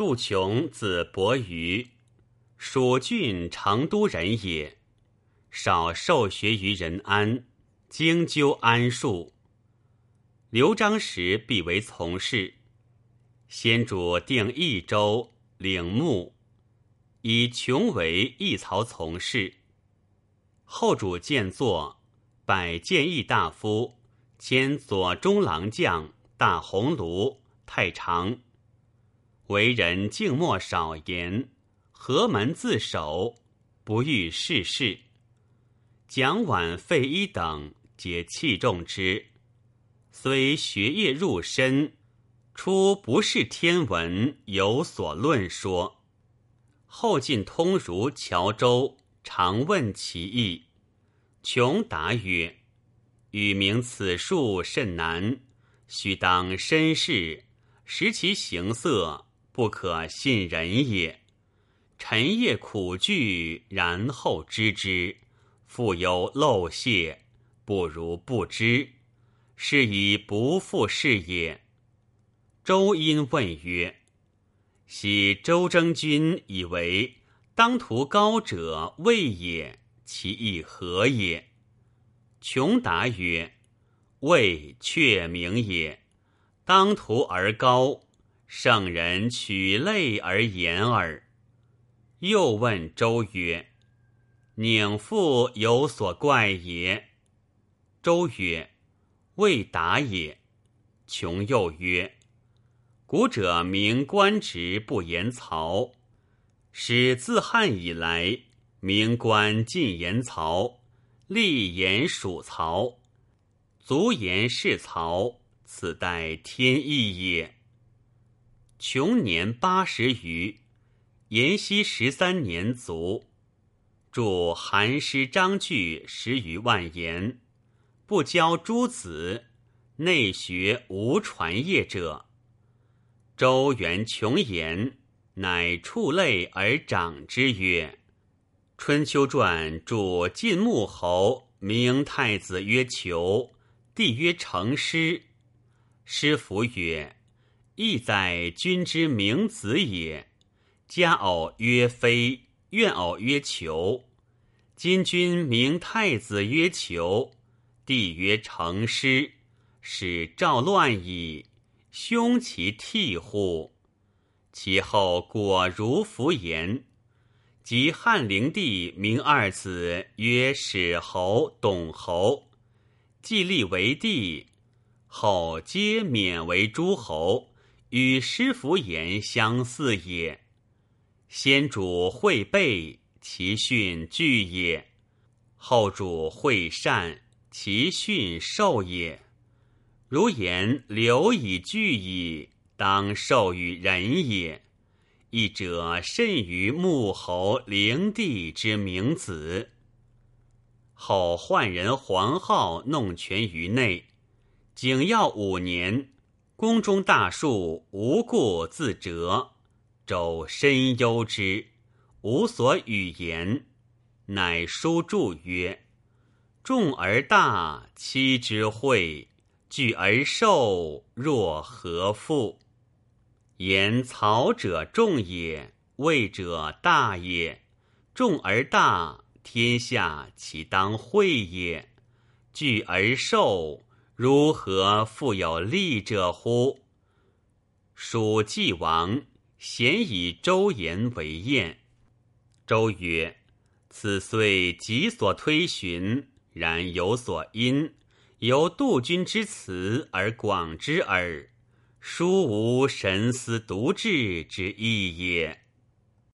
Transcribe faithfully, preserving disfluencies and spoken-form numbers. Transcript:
杜琼字伯瑜，蜀郡成都人也。少受学于任安，精究安术。刘璋时必为从事，先主定益州、领牧，以琼为议曹从事。后主见作，拜谏议大夫，迁左中郎将、大鸿胪、太常。为人静默少言，何门自守，不欲世事。蒋琬、费祎等皆器重之，虽学业入深，初不识天文，有所论说。后进通儒谯周，常问其意。琼答曰：欲明此术甚难，须当身试，识其形色，不可信人也。臣夜苦惧，然后知之，复有漏泄，不如不知，是以不复是也。周因问曰：昔周征君以为当图高者魏也，其意何也？琼答曰：魏确明也，当图而高，圣人取类而言耳。又问周曰：宁复有所怪也？周曰：未达也。琼又曰：古者明官职不言曹，始自汉以来，明官尽言曹，立言属曹，卒言是曹，此待天意也。琼年八十余，延熙十三年卒，著韩诗章句十余万言，不教诸子，内学无传业者。周原穷言，乃触类而长之曰：春秋传著晋穆侯，明太子曰求，帝曰成师。师服曰：亦在君之明子也。家偶曰非，愿偶曰求。今君明太子曰求，帝曰成师，使赵乱矣，凶其替乎？其后果如弗言。及汉灵帝明二子曰始侯、董侯，既立为帝，后皆免为诸侯，与师服言相似也。先主会备，其训具也；后主会善，其训授也。如言留以具矣，当授与人也。一者甚于穆侯、灵帝之明子。后宦人黄皓弄权于内，景耀五年，宫中大树无故自折，周深忧之，无所语言，乃书注曰：众而大，戚之惠；聚而寿，若何复？言曹者众也，魏者大也。众而大，天下其当惠也；聚而寿，如何复有利者乎？蜀既亡，咸以周言为验。周曰：此虽己所推寻，然有所因，由杜君之辞而广之耳，殊无神思独治之意也。